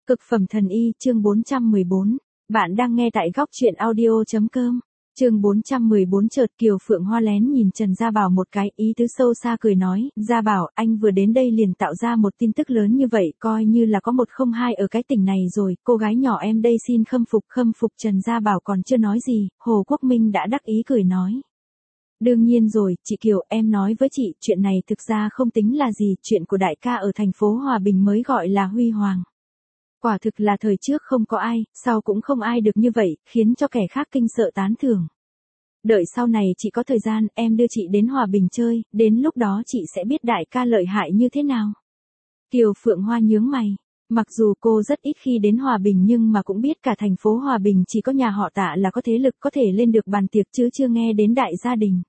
Cực phẩm thần y chương 414. Bạn đang nghe tại góc truyện audio.com. Chương 414 chợt Kiều Phượng Hoa lén nhìn Trần Gia Bảo một cái, ý tứ sâu xa cười nói, Gia Bảo, anh vừa đến đây liền tạo ra một tin tức lớn như vậy, coi như là có một không hai ở cái tỉnh này rồi, cô gái nhỏ em đây xin khâm phục. Trần Gia Bảo còn chưa nói gì, Hồ Quốc Minh đã đắc ý cười nói. Đương nhiên rồi, chị Kiều, em nói với chị, chuyện này thực ra không tính là gì, chuyện của đại ca ở thành phố Hòa Bình mới gọi là huy hoàng. Quả thực là thời trước không có ai, sau cũng không ai được như vậy, khiến cho kẻ khác kinh sợ tán thưởng. Đợi sau này chị có thời gian, em đưa chị đến Hòa Bình chơi, đến lúc đó chị sẽ biết đại ca lợi hại như thế nào. Kiều Phượng Hoa nhướng mày. Mặc dù cô rất ít khi đến Hòa Bình nhưng mà cũng biết cả thành phố Hòa Bình chỉ có nhà họ Tạ là có thế lực có thể lên được bàn tiệc chứ chưa nghe đến đại gia đình.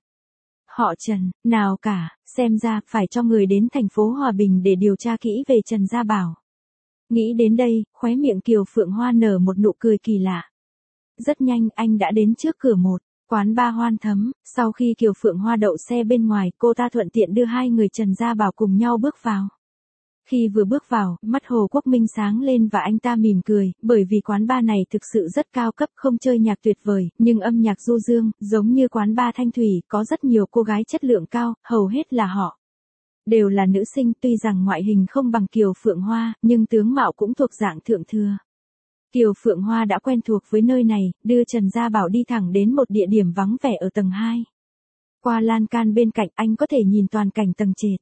Họ Trần, nào cả, xem ra phải cho người đến thành phố Hòa Bình để điều tra kỹ về Trần Gia Bảo. Nghĩ đến đây, khóe miệng Kiều Phượng Hoa nở một nụ cười kỳ lạ. Rất nhanh anh đã đến trước cửa một quán bar Hoan Thấm, sau khi Kiều Phượng Hoa đậu xe bên ngoài, cô ta thuận tiện đưa hai người Trần Gia Bảo cùng nhau bước vào. Khi vừa bước vào, mắt Hồ Quốc Minh sáng lên và anh ta mỉm cười, bởi vì quán bar này thực sự rất cao cấp, không chơi nhạc tuyệt vời, nhưng âm nhạc du dương, giống như quán bar Thanh Thủy, có rất nhiều cô gái chất lượng cao, hầu hết là họ đều là nữ sinh, tuy rằng ngoại hình không bằng Kiều Phượng Hoa, nhưng tướng mạo cũng thuộc dạng thượng thừa. Kiều Phượng Hoa đã quen thuộc với nơi này, đưa Trần Gia Bảo đi thẳng đến một địa điểm vắng vẻ ở tầng 2. Qua lan can bên cạnh anh có thể nhìn toàn cảnh tầng trệt.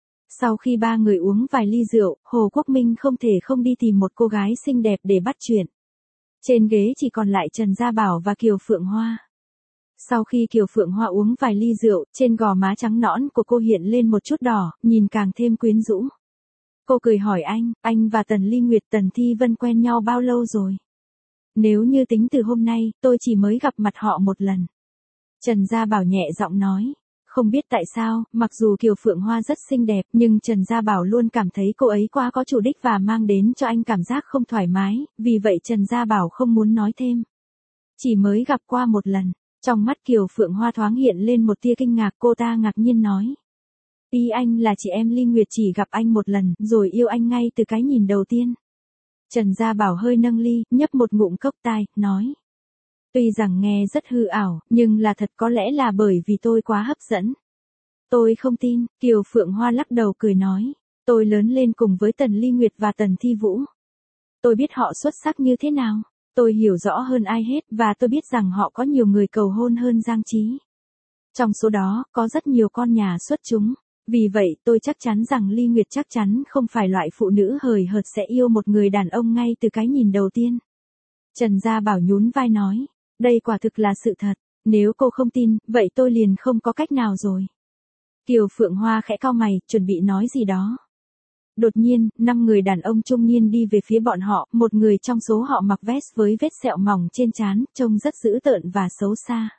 Sau khi ba người uống vài ly rượu, Hồ Quốc Minh không thể không đi tìm một cô gái xinh đẹp để bắt chuyện. Trên ghế chỉ còn lại Trần Gia Bảo và Kiều Phượng Hoa. Sau khi Kiều Phượng Hoa uống vài ly rượu, trên gò má trắng nõn của cô hiện lên một chút đỏ, nhìn càng thêm quyến rũ. Cô cười hỏi anh và Tần Ly Nguyệt Tần Thi Vân quen nhau bao lâu rồi? Nếu như tính từ hôm nay, tôi chỉ mới gặp mặt họ một lần. Trần Gia Bảo nhẹ giọng nói. Không biết tại sao, mặc dù Kiều Phượng Hoa rất xinh đẹp, nhưng Trần Gia Bảo luôn cảm thấy cô ấy quá có chủ đích và mang đến cho anh cảm giác không thoải mái, vì vậy Trần Gia Bảo không muốn nói thêm. Chỉ mới gặp qua một lần. Trong mắt Kiều Phượng Hoa thoáng hiện lên một tia kinh ngạc, cô ta ngạc nhiên nói. Ý anh là chị em Ly Nguyệt chỉ gặp anh một lần, rồi yêu anh ngay từ cái nhìn đầu tiên. Trần Gia Bảo hơi nâng ly, nhấp một ngụm cốc tai, nói. Tuy rằng nghe rất hư ảo, nhưng là thật, có lẽ là bởi vì tôi quá hấp dẫn. Tôi không tin, Kiều Phượng Hoa lắc đầu cười nói. Tôi lớn lên cùng với Tần Ly Nguyệt và Tần Thi Vũ. Tôi biết họ xuất sắc như thế nào. Tôi hiểu rõ hơn ai hết và tôi biết rằng họ có nhiều người cầu hôn hơn Giang Trí. Trong số đó, có rất nhiều con nhà xuất chúng. Vì vậy, tôi chắc chắn rằng Ly Nguyệt chắc chắn không phải loại phụ nữ hời hợt sẽ yêu một người đàn ông ngay từ cái nhìn đầu tiên. Trần Gia Bảo nhún vai nói. Đây quả thực là sự thật. Nếu cô không tin, vậy tôi liền không có cách nào rồi. Kiều Phượng Hoa khẽ cau mày, chuẩn bị nói gì đó. Đột nhiên, 5 người đàn ông trung niên đi về phía bọn họ, một người trong số họ mặc vest với vết sẹo mỏng trên trán, trông rất dữ tợn và xấu xa.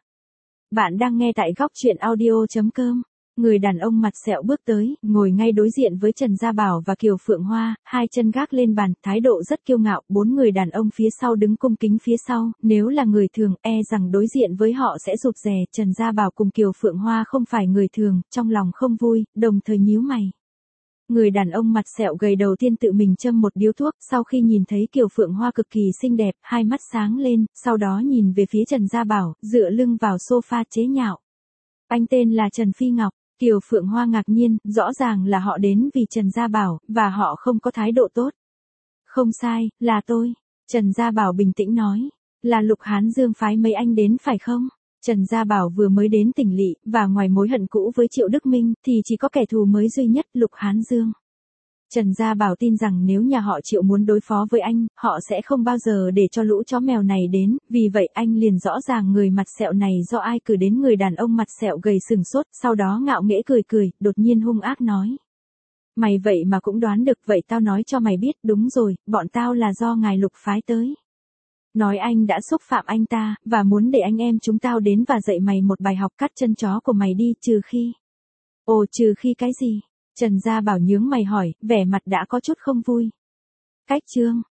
Bạn đang nghe tại góc truyện audio.com. Người đàn ông mặt sẹo bước tới, ngồi ngay đối diện với Trần Gia Bảo và Kiều Phượng Hoa, hai chân gác lên bàn, thái độ rất kiêu ngạo, 4 người đàn ông phía sau đứng cung kính phía sau, nếu là người thường, rằng đối diện với họ sẽ rụt rè, Trần Gia Bảo cùng Kiều Phượng Hoa không phải người thường, trong lòng không vui, đồng thời nhíu mày. Người đàn ông mặt sẹo gầy đầu tiên tự mình châm một điếu thuốc, sau khi nhìn thấy Kiều Phượng Hoa cực kỳ xinh đẹp, hai mắt sáng lên, sau đó nhìn về phía Trần Gia Bảo, dựa lưng vào sofa chế nhạo. Anh tên là Trần Phi Ngọc. Kiều Phượng Hoa ngạc nhiên, rõ ràng là họ đến vì Trần Gia Bảo, và họ không có thái độ tốt. Không sai, là tôi. Trần Gia Bảo bình tĩnh nói. Là Lục Hán Dương phái mấy anh đến phải không? Trần Gia Bảo vừa mới đến tỉnh lỵ, và ngoài mối hận cũ với Triệu Đức Minh, thì chỉ có kẻ thù mới duy nhất, Lục Hán Dương. Trần Gia Bảo tin rằng nếu nhà họ Triệu muốn đối phó với anh, họ sẽ không bao giờ để cho lũ chó mèo này đến, vì vậy anh liền rõ ràng người mặt sẹo này do ai cử đến. Người đàn ông mặt sẹo gầy sừng sốt, sau đó ngạo nghễ cười, đột nhiên hung ác nói. Mày vậy mà cũng đoán được, vậy tao nói cho mày biết, đúng rồi, bọn tao là do ngài Lục phái tới. Nói anh đã xúc phạm anh ta, và muốn để anh em chúng tao đến và dạy mày một bài học cắt chân chó của mày đi, trừ khi. Ồ, trừ khi cái gì? Trần Gia Bảo nhướng mày hỏi, vẻ mặt đã có chút không vui. Cách chương.